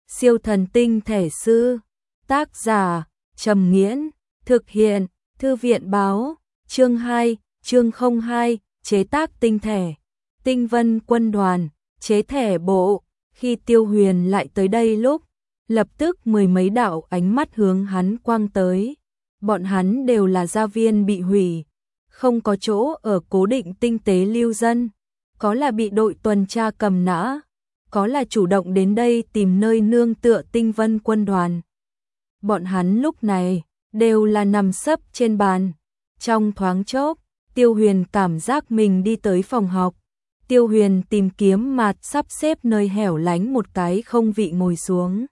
Siêu thần tinh thể sư. Tác giả Trầm Nghiễn. Thực hiện Thư viện báo. Chương 2, chương 02, chế tác tinh thể. Tinh Vân Quân Đoàn, chế thể bộ. Khi Tiêu Huyền lại tới đây lúc, lập tức mười mấy đạo ánh mắt hướng hắn quang tới. Bọn hắn đều là gia viên bị hủy, không có chỗ ở cố định tinh tế lưu dân, có là bị đội tuần tra cầm nã, có là chủ động đến đây tìm nơi nương tựa Tinh Vân Quân Đoàn. Bọn hắn lúc này đều là nằm sấp trên bàn. Trong thoáng chốc, Tiêu Huyền cảm giác mình đi tới phòng học. Tiêu Huyền tìm kiếm mặt sắp xếp nơi hẻo lánh một cái không vị ngồi xuống.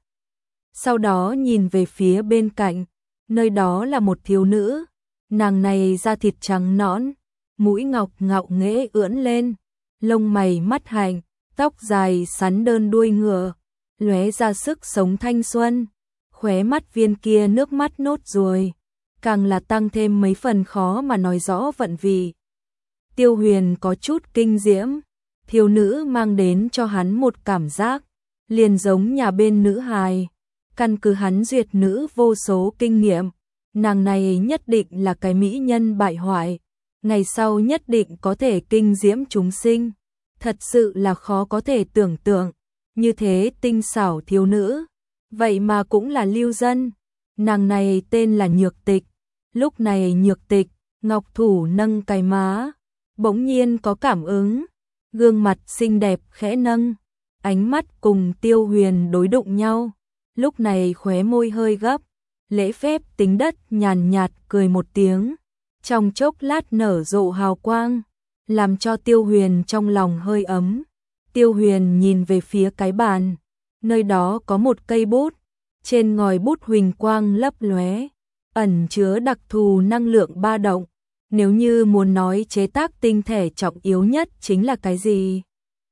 Sau đó nhìn về phía bên cạnh, nơi đó là một thiếu nữ. Nàng này da thịt trắng nõn, mũi ngọc ngạo nghễ ưỡn lên, lông mày mắt hạnh, tóc dài sắn đơn đuôi ngựa, lóe ra sức sống thanh xuân. Khóe mắt viên kia nước mắt nốt ruồi, càng là tăng thêm mấy phần khó mà nói rõ vận vị. Tiêu Huyền có chút kinh diễm, thiếu nữ mang đến cho hắn một cảm giác liền giống nhà bên nữ hài. Căn cứ hắn duyệt nữ vô số kinh nghiệm, nàng này nhất định là cái mỹ nhân bại hoại, ngày sau nhất định có thể kinh diễm chúng sinh. Thật sự là khó có thể tưởng tượng, như thế tinh xảo thiếu nữ, vậy mà cũng là lưu dân. Nàng này tên là Nhược Tịch. Lúc này Nhược Tịch, ngọc thủ nâng cái má, bỗng nhiên có cảm ứng, gương mặt xinh đẹp khẽ nâng, ánh mắt cùng Tiêu Huyền đối đụng nhau. Lúc này khóe môi hơi gấp, lễ phép tính đất nhàn nhạt cười một tiếng, trong chốc lát nở rộ hào quang, làm cho Tiêu Huyền trong lòng hơi ấm. Tiêu Huyền nhìn về phía cái bàn, nơi đó có một cây bút, trên ngòi bút huỳnh quang lấp lóe, ẩn chứa đặc thù năng lượng ba động. Nếu như muốn nói chế tác tinh thể trọng yếu nhất chính là cái gì,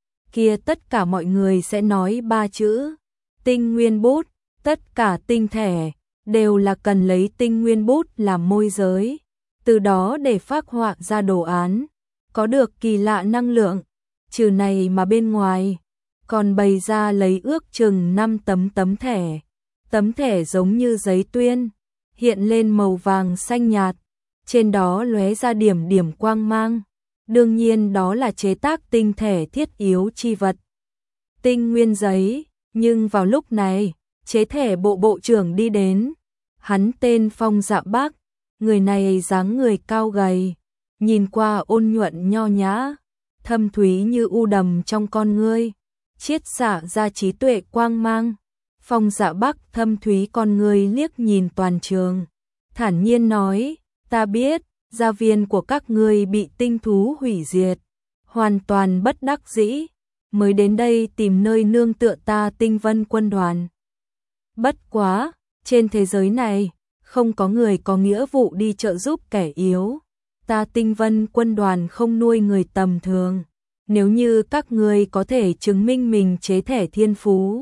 kia tất cả mọi người sẽ nói ba chữ: tinh nguyên bút. Tất cả tinh thể đều là cần lấy tinh nguyên bút làm môi giới, từ đó để phác họa ra đồ án, có được kỳ lạ năng lượng. Trừ này mà bên ngoài còn bày ra lấy ước chừng 5 tấm thẻ. Tấm thẻ giống như giấy tuyên, hiện lên màu vàng xanh nhạt, trên đó lóe ra điểm điểm quang mang. Đương nhiên đó là chế tác tinh thể thiết yếu chi vật, tinh nguyên giấy. Nhưng vào lúc này, chế thể bộ bộ trưởng đi đến. Hắn tên Phong Dạ Bác, người này dáng người cao gầy, nhìn qua ôn nhuận nho nhã, thâm thúy như u đầm trong con ngươi, chiết xạ ra trí tuệ quang mang. Phong Dạ Bác thâm thúy con ngươi liếc nhìn toàn trường, thản nhiên nói: ta biết, gia viên của các ngươi bị tinh thú hủy diệt, hoàn toàn bất đắc dĩ, mới đến đây tìm nơi nương tựa ta Tinh Vân Quân Đoàn. Bất quá, trên thế giới này, không có người có nghĩa vụ đi trợ giúp kẻ yếu. Ta Tinh Vân Quân Đoàn không nuôi người tầm thường. Nếu như các ngươi có thể chứng minh mình chế thể thiên phú,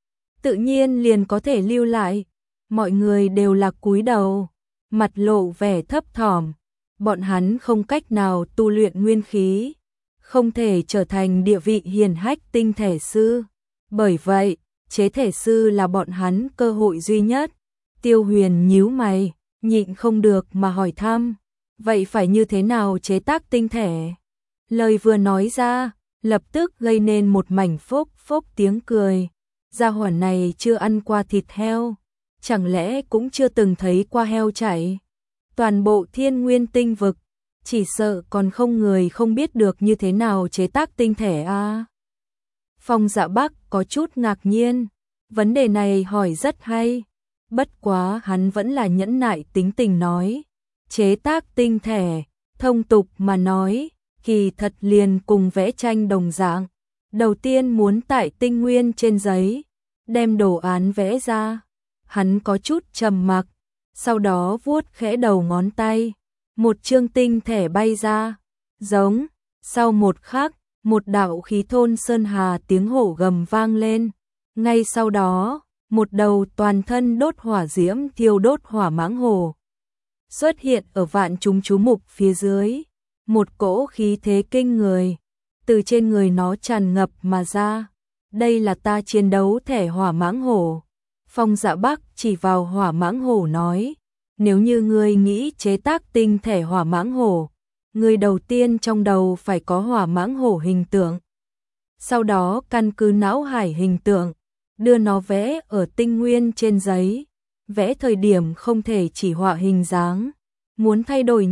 tự nhiên liền có thể lưu lại. Mọi người đều là cúi đầu, mặt lộ vẻ thấp thỏm. Bọn hắn không cách nào tu luyện nguyên khí, không thể trở thành địa vị hiển hách tinh thể sư. Bởi vậy, chế thể sư là bọn hắn cơ hội duy nhất. Tiêu Huyền nhíu mày, nhịn không được mà hỏi thăm: vậy phải như thế nào chế tác tinh thể? Lời vừa nói ra, lập tức gây nên một mảnh phốc phốc tiếng cười. Gia hỏa này chưa ăn qua thịt heo, chẳng lẽ cũng chưa từng thấy qua heo chạy? Toàn bộ Thiên Nguyên tinh vực, chỉ sợ còn không người không biết được như thế nào chế tác tinh thể a. Phong Dạ Bác có chút ngạc nhiên, vấn đề này hỏi rất hay. Bất quá hắn vẫn là nhẫn nại tính tình nói: chế tác tinh thể, thông tục mà nói, kỳ thật liền cùng vẽ tranh đồng dạng. Đầu tiên muốn tại tinh nguyên trên giấy, đem đồ án vẽ ra. Hắn có chút trầm mặc, sau đó vuốt khẽ đầu ngón tay, một chương tinh thể bay ra, giống. Sau một khắc, một đạo khí thôn sơn hà tiếng hổ gầm vang lên. Ngay sau đó, một đầu toàn thân đốt hỏa diễm thiêu đốt hỏa mãng hổ xuất hiện ở vạn chúng chú mục phía dưới. Một cỗ khí thế kinh người từ trên người nó tràn ngập mà ra, đây là ta chiến đấu thẻ hỏa mãng hổ. Phong Dạ Bắc chỉ vào hỏa mãng hổ nói, nếu như ngươi nghĩ chế tác tinh thể hỏa mãng hổ, ngươi đầu tiên trong đầu phải có hỏa mãng hổ hình tượng. Sau đó căn cứ não hải hình tượng, đưa nó vẽ ở tinh nguyên trên giấy. Vẽ thời điểm không thể chỉ họa hình dáng, muốn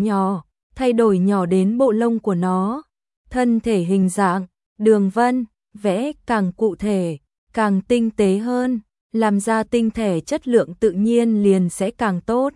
thay đổi nhỏ đến bộ lông của nó, thân thể hình dạng, đường vân, vẽ càng cụ thể, càng tinh tế hơn, làm ra tinh thể chất lượng tự nhiên liền sẽ càng tốt.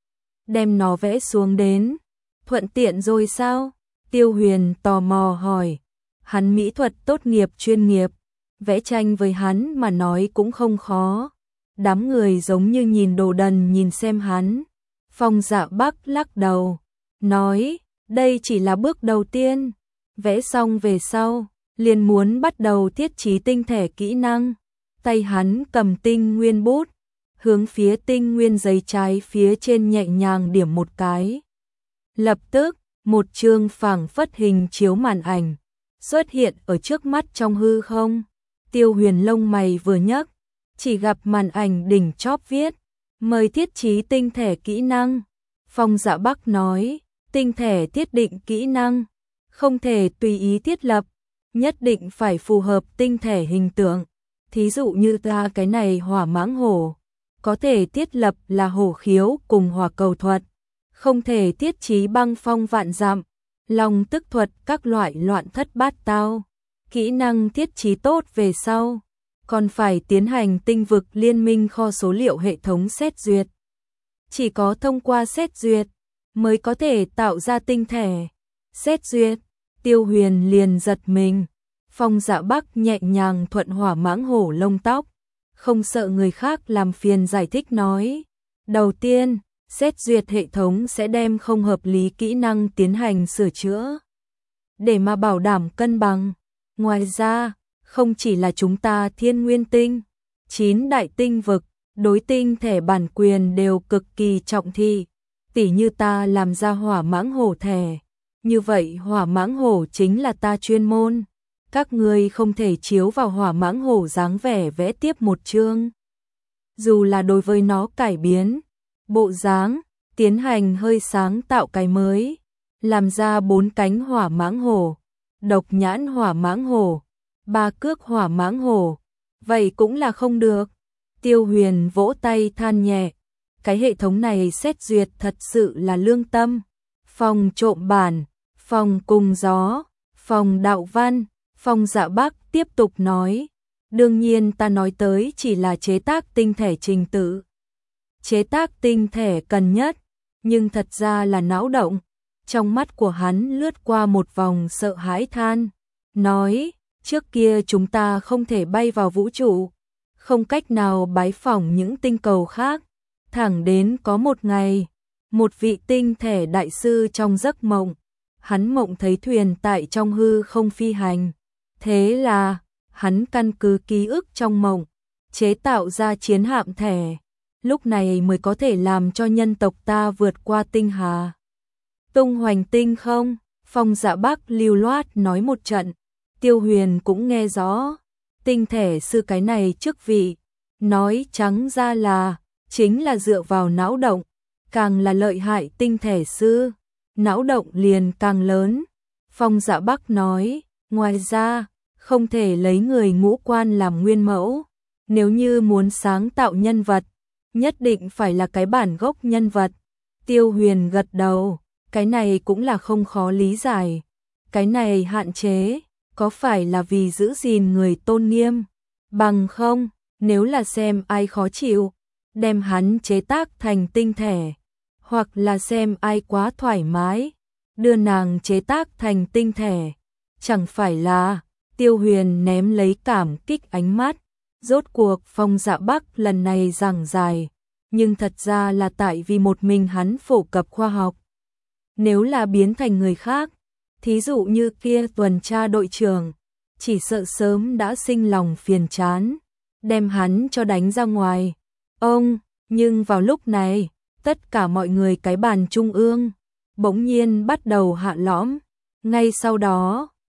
Đem nó vẽ xuống đến, thuận tiện rồi sao? Tiêu Huyền tò mò hỏi, hắn mỹ thuật tốt nghiệp chuyên nghiệp, vẽ tranh với hắn mà nói cũng không khó. Đám người giống như nhìn đồ đần nhìn xem hắn. Phong Dạ Bắc lắc đầu, nói, đây chỉ là bước đầu tiên, vẽ xong về sau, liền muốn bắt đầu thiết trí tinh thể kỹ năng. Tay hắn cầm tinh nguyên bút, hướng phía tinh nguyên giấy trái phía trên nhẹ nhàng điểm một cái. Lập tức, một chương phảng phất hình chiếu màn ảnh xuất hiện ở trước mắt trong hư không. Tiêu Huyền lông mày vừa nhấc, chỉ gặp màn ảnh đỉnh chóp viết, mời thiết trí tinh thể kỹ năng. Phong Dạ Bắc nói, tinh thể thiết định kỹ năng, không thể tùy ý thiết lập, nhất định phải phù hợp tinh thể hình tượng. Thí dụ như ta cái này hỏa mãng hổ, có thể thiết lập là hổ khiếu cùng hỏa cầu thuật, không thể thiết trí băng phong vạn dặm, long tức thuật các loại loạn thất bát tao. Kỹ năng thiết trí tốt về sau, còn phải tiến hành tinh vực liên minh kho số liệu hệ thống xét duyệt. Chỉ có thông qua xét duyệt, mới có thể tạo ra tinh thể. Xét duyệt, Tiêu Huyền liền giật mình. Phong Dạ Bắc nhẹ nhàng thuận hỏa mãng hổ lông tóc, không sợ người khác làm phiền giải thích nói. Đầu tiên, xét duyệt hệ thống sẽ đem không hợp lý kỹ năng tiến hành sửa chữa, để mà bảo đảm cân bằng. Ngoài ra, không chỉ là chúng ta Thiên Nguyên Tinh, 9 đại tinh vực, đối tinh thể bản quyền đều cực kỳ trọng thị. Tỉ như ta làm ra hỏa mãng hổ thẻ, như vậy hỏa mãng hổ chính là ta chuyên môn. Các ngươi không thể chiếu vào hỏa mãng hổ dáng vẻ vẽ tiếp một chương. Dù là đối với nó cải biến, bộ dáng, tiến hành hơi sáng tạo cái mới, làm ra 4 cánh hỏa mãng hổ, độc nhãn hỏa mãng hổ, 3 cước hỏa mãng hổ, vậy cũng là không được. Tiêu Huyền vỗ tay than nhẹ, cái hệ thống này xét duyệt thật sự là lương tâm. Phòng trộm bản, phòng cùng gió, phòng đạo văn. Phong Dạ Bắc tiếp tục nói, đương nhiên ta nói tới chỉ là chế tác tinh thể trình tự. Chế tác tinh thể cần nhất, nhưng thật ra là não động. Trong mắt của hắn lướt qua một vòng sợ hãi than, nói, trước kia chúng ta không thể bay vào vũ trụ, không cách nào bái phỏng những tinh cầu khác. Thẳng đến có một ngày, một vị tinh thể đại sư trong giấc mộng, hắn mộng thấy thuyền tại trong hư không phi hành. Thế là, hắn căn cứ ký ức trong mộng, chế tạo ra chiến hạm thẻ, lúc này mới có thể làm cho nhân tộc ta vượt qua tinh hà. Tung hoành tinh không, Phong Dạ Bắc lưu loát nói một trận, Tiêu Huyền cũng nghe rõ, tinh thể sư cái này chức vị, nói trắng ra là, chính là dựa vào não động, càng là lợi hại tinh thể sư, não động liền càng lớn. Phong Dạ Bắc nói, ngoài ra, không thể lấy người ngũ quan làm nguyên mẫu, nếu như muốn sáng tạo nhân vật, nhất định phải là cái bản gốc nhân vật. Tiêu Huyền gật đầu, cái này cũng là không khó lý giải. Cái này hạn chế, có phải là vì giữ gìn người tôn nghiêm? Bằng không, nếu là xem ai khó chịu, đem hắn chế tác thành tinh thể, hoặc là xem ai quá thoải mái, đưa nàng chế tác thành tinh thể, chẳng phải là. Tiêu Huyền ném lấy cảm kích ánh mắt, rốt cuộc Phong Dạ Bắc lần này giảng dài, nhưng thật ra là tại vì một mình hắn phổ cập khoa học. Nếu là biến thành người khác, thí dụ như kia tuần tra đội trưởng, chỉ sợ sớm đã sinh lòng phiền chán, đem hắn cho đánh ra ngoài. Nhưng vào lúc này, tất cả mọi người cái bàn trung ương, bỗng nhiên bắt đầu hạ lõm, ngay sau đó,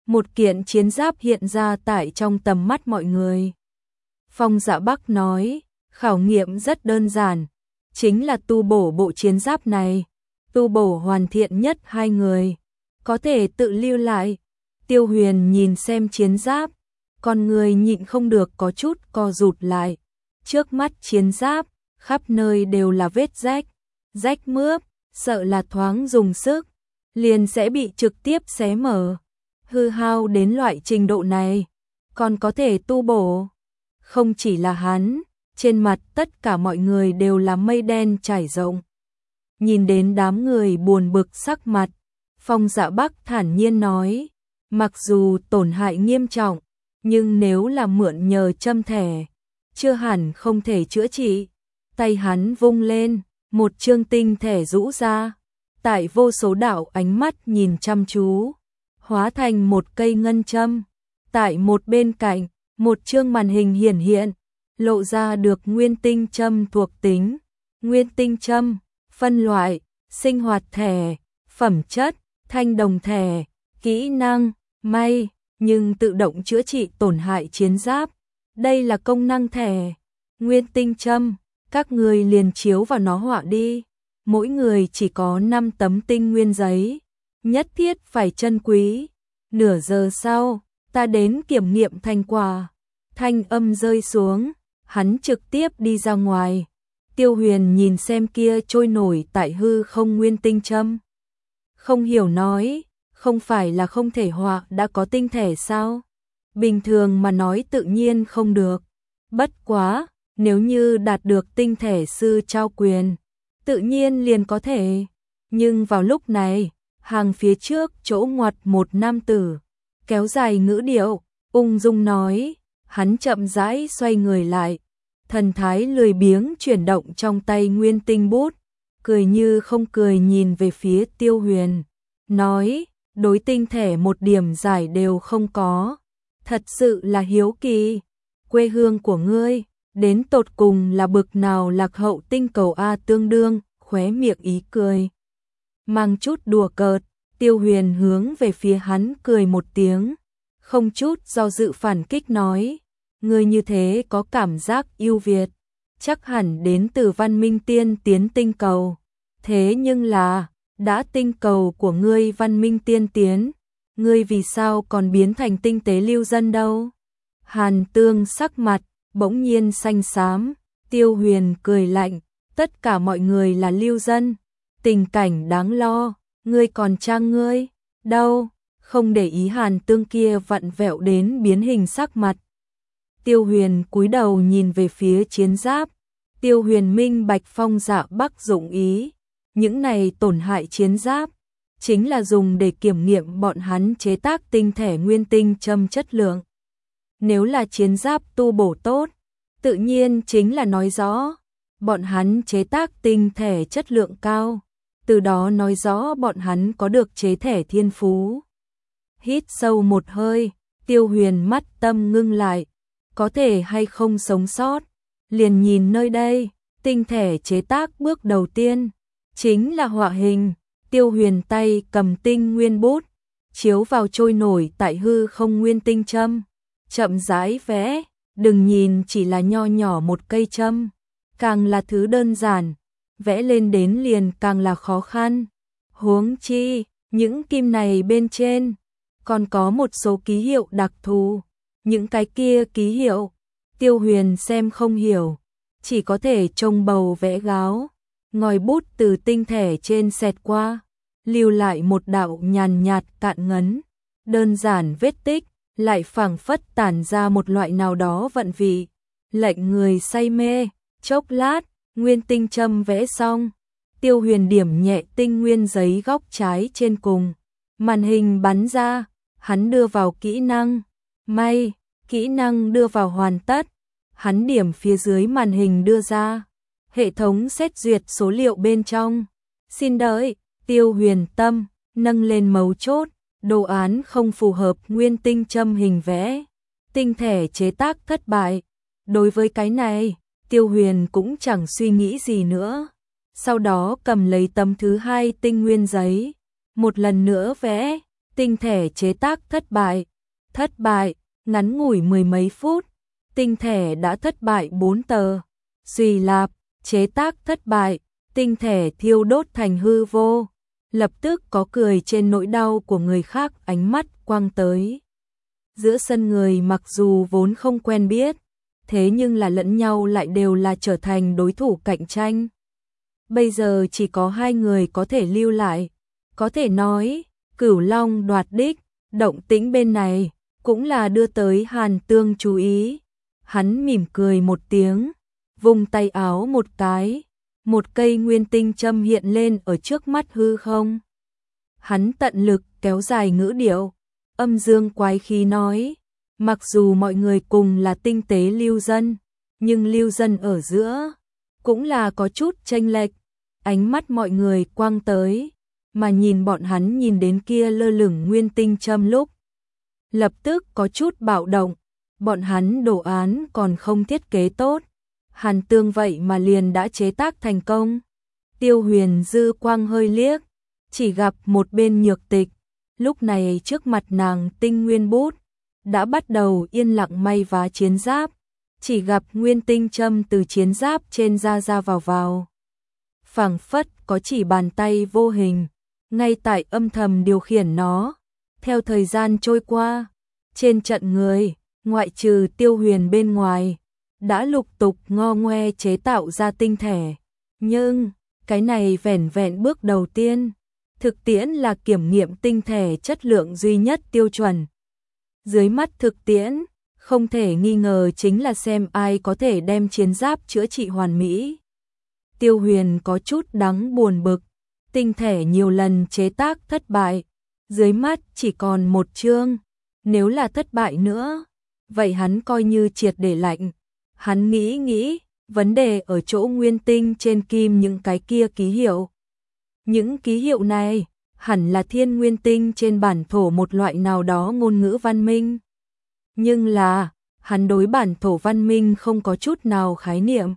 một kiện chiến giáp hiện ra tại trong tầm mắt mọi người. Phong Dạ Bắc nói, khảo nghiệm rất đơn giản, chính là tu bổ bộ chiến giáp này, tu bổ hoàn thiện nhất 2 người, có thể tự lưu lại. Tiêu Huyền nhìn xem chiến giáp, con người nhịn không được có chút co rụt lại. Trước mắt chiến giáp, khắp nơi đều là vết rách, rách mướp, sợ là thoáng dùng sức, liền sẽ bị trực tiếp xé mở. Hư hao đến loại trình độ này, còn có thể tu bổ. Không chỉ là hắn, trên mặt tất cả mọi người đều là mây đen trải rộng. Nhìn đến đám người buồn bực sắc mặt, Phong Dạ Bắc thản nhiên nói, mặc dù tổn hại nghiêm trọng, nhưng nếu là mượn nhờ châm thẻ, chưa hẳn không thể chữa trị. Tay hắn vung lên, một chương tinh thẻ rũ ra, tại vô số đạo ánh mắt nhìn chăm chú, hóa thành một cây ngân châm. Tại một bên cạnh, một chương màn hình hiển hiện, lộ ra được nguyên tinh châm thuộc tính. Nguyên tinh châm, phân loại, sinh hoạt thẻ, phẩm chất, thanh đồng thẻ, kỹ năng, may, nhưng tự động chữa trị tổn hại chiến giáp. Đây là công năng thẻ. Nguyên tinh châm, các người liền chiếu vào nó họa đi. Mỗi người chỉ có 5 tấm tinh nguyên giấy, nhất thiết phải trân quý. Nửa giờ sau, ta đến kiểm nghiệm thành quả. Thanh âm rơi xuống, hắn trực tiếp đi ra ngoài. Tiêu Huyền nhìn xem kia trôi nổi tại hư không nguyên tinh châm, không hiểu nói, không phải là không thể họa đã có tinh thể sao? Bình thường mà nói tự nhiên không được. Bất quá, nếu như đạt được tinh thể sư trao quyền, tự nhiên liền có thể. Nhưng vào lúc này, hàng phía trước chỗ ngoặt một nam tử, kéo dài ngữ điệu, ung dung nói, hắn chậm rãi xoay người lại, thần thái lười biếng chuyển động trong tay nguyên tinh bút, cười như không cười nhìn về phía Tiêu Huyền, nói, đối tinh thể một điểm giải đều không có, thật sự là hiếu kỳ, quê hương của ngươi, đến tột cùng là bực nào lạc hậu tinh cầu A tương đương, khóe miệng ý cười. Mang chút đùa cợt, Tiêu Huyền hướng về phía hắn cười một tiếng, không chút do dự phản kích nói, ngươi như thế có cảm giác ưu việt, chắc hẳn đến từ văn minh tiên tiến tinh cầu. Thế nhưng là, đã tinh cầu của ngươi văn minh tiên tiến, ngươi vì sao còn biến thành tinh tế lưu dân đâu? Hàn Tương sắc mặt bỗng nhiên xanh xám, Tiêu Huyền cười lạnh, tất cả mọi người là lưu dân, tình cảnh đáng lo, ngươi còn trang ngươi, đâu, không để ý Hàn Tương kia vặn vẹo đến biến hình sắc mặt. Tiêu Huyền cúi đầu nhìn về phía chiến giáp, Tiêu Huyền minh bạch Phong Dạ Bắc dụng ý, những này tổn hại chiến giáp, chính là dùng để kiểm nghiệm bọn hắn chế tác tinh thể nguyên tinh châm chất lượng. Nếu là chiến giáp tu bổ tốt, tự nhiên chính là nói rõ, bọn hắn chế tác tinh thể chất lượng cao, từ đó nói rõ bọn hắn có được chế thể thiên phú. Hít sâu một hơi, Tiêu Huyền mắt tâm ngưng lại, có thể hay không sống sót, liền nhìn nơi đây, tinh thể chế tác bước đầu tiên, chính là họa hình. Tiêu Huyền tay cầm tinh nguyên bút, chiếu vào trôi nổi tại hư không nguyên tinh châm, chậm rãi vẽ, đừng nhìn chỉ là nho nhỏ một cây châm, càng là thứ đơn giản, vẽ lên đến liền càng là khó khăn. Huống chi, những kim này bên trên, còn có một số ký hiệu đặc thù, những cái kia ký hiệu, Tiêu Huyền xem không hiểu, chỉ có thể trông bầu vẽ gáo. Ngòi bút từ tinh thể trên xẹt qua, lưu lại một đạo nhàn nhạt cạn ngấn, đơn giản vết tích, lại phảng phất tản ra một loại nào đó vận vị, lệnh người say mê. Chốc lát, nguyên tinh châm vẽ xong, Tiêu Huyền điểm nhẹ tinh nguyên giấy góc trái trên cùng, màn hình bắn ra, hắn đưa vào kỹ năng, may, kỹ năng đưa vào hoàn tất, hắn điểm phía dưới màn hình đưa ra. Hệ thống xét duyệt số liệu bên trong. Xin đợi, Tiêu Huyền tâm, nâng lên mấu chốt, đồ án không phù hợp nguyên tinh châm hình vẽ. Tinh thể chế tác thất bại. Đối với cái này, Tiêu Huyền cũng chẳng suy nghĩ gì nữa. Sau đó cầm lấy tấm thứ 2 tinh nguyên giấy. Một lần nữa vẽ, tinh thể chế tác thất bại, ngắn ngủi mười mấy phút, tinh thể đã thất bại 4 tờ. Suy lạp, chế tác thất bại, tinh thể thiêu đốt thành hư vô. Lập tức có cười trên nỗi đau của người khác, ánh mắt quang tới. Giữa sân người mặc dù vốn không quen biết, thế nhưng là lẫn nhau lại đều là trở thành đối thủ cạnh tranh. Bây giờ chỉ có hai người có thể lưu lại, có thể nói, Cửu Long đoạt đích, động tĩnh bên này, cũng là đưa tới Hàn Tương chú ý. Hắn mỉm cười một tiếng, vung tay áo một cái, một cây nguyên tinh châm hiện lên ở trước mắt hư không. Hắn tận lực kéo dài ngữ điệu, âm dương quái khí nói, mặc dù mọi người cùng là tinh tế lưu dân, nhưng lưu dân ở giữa cũng là có chút chênh lệch. Ánh mắt mọi người quang tới, mà nhìn bọn hắn nhìn đến kia lơ lửng nguyên tinh châm lúc, lập tức có chút bạo động. Bọn hắn đồ án còn không thiết kế tốt, Hàn Tương vậy mà liền đã chế tác thành công. Tiêu Huyền dư quang hơi liếc, chỉ gặp một bên Nhược Tịch, lúc này trước mặt nàng tinh nguyên bút đã bắt đầu yên lặng may vá chiến giáp, chỉ gặp nguyên tinh châm từ chiến giáp trên ra vào. Phảng phất có chỉ bàn tay vô hình, ngay tại âm thầm điều khiển nó. Theo thời gian trôi qua, trên trận người, ngoại trừ Tiêu Huyền bên ngoài, đã lục tục ngo ngoe chế tạo ra tinh thể. Nhưng, cái này vẻn vẹn bước đầu tiên. Thực tiễn là kiểm nghiệm tinh thể chất lượng duy nhất tiêu chuẩn. Dưới mắt thực tiễn, không thể nghi ngờ chính là xem ai có thể đem chiến giáp chữa trị hoàn mỹ. Tiêu Huyền có chút đắng buồn bực, tinh thể nhiều lần chế tác thất bại, dưới mắt chỉ còn một chương, nếu là thất bại nữa, vậy hắn coi như triệt để lạnh. Hắn nghĩ, vấn đề ở chỗ nguyên tinh trên kim những cái kia ký hiệu. Những ký hiệu này, hẳn là thiên nguyên tinh trên bản thổ một loại nào đó ngôn ngữ văn minh. Nhưng là, hắn đối bản thổ văn minh không có chút nào khái niệm.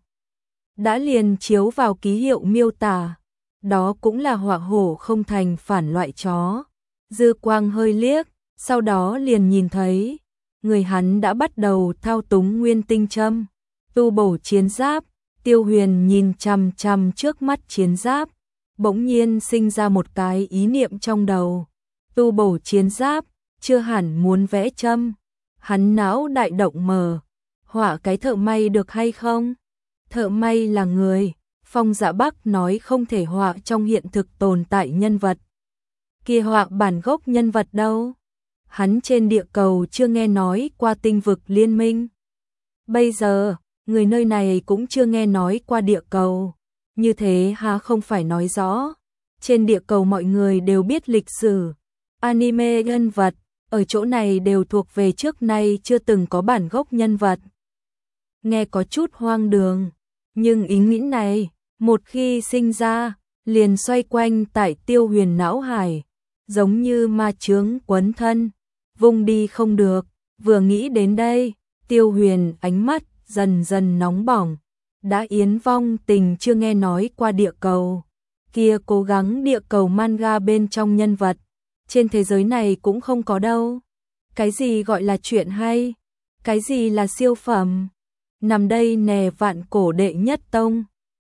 Đã liền chiếu vào ký hiệu miêu tả, đó cũng là họa hổ không thành phản loại chó. Dư quang hơi liếc, sau đó liền nhìn thấy, người hắn đã bắt đầu thao túng nguyên tinh châm, tu bổ chiến giáp. Tiêu Huyền nhìn chằm chằm trước mắt chiến giáp, bỗng nhiên sinh ra một cái ý niệm trong đầu. Tu bổ chiến giáp, chưa hẳn muốn vẽ châm. Hắn não đại động mở, họa cái thợ may được hay không? Thợ may là người, Phong Dạ Bắc nói không thể họa trong hiện thực tồn tại nhân vật. Kia họa bản gốc nhân vật đâu? Hắn trên địa cầu chưa nghe nói qua tinh vực liên minh. Bây giờ, người nơi này cũng chưa nghe nói qua địa cầu. Như thế há không phải nói rõ. Trên địa cầu mọi người đều biết lịch sử. Anime nhân vật, ở chỗ này đều thuộc về trước nay chưa từng có bản gốc nhân vật. Nghe có chút hoang đường, nhưng ý nghĩ này, một khi sinh ra, liền xoay quanh tại Tiêu Huyền não hải, giống như ma chướng quấn thân, vùng đi không được. Vừa nghĩ đến đây, Tiêu Huyền ánh mắt dần dần nóng bỏng. Đã Yến Vong Tình chưa nghe nói qua địa cầu, kia cố gắng địa cầu manga bên trong nhân vật, trên thế giới này cũng không có đâu. Cái gì gọi là chuyện hay, cái gì là siêu phẩm, nằm đây nè vạn cổ đệ nhất tông.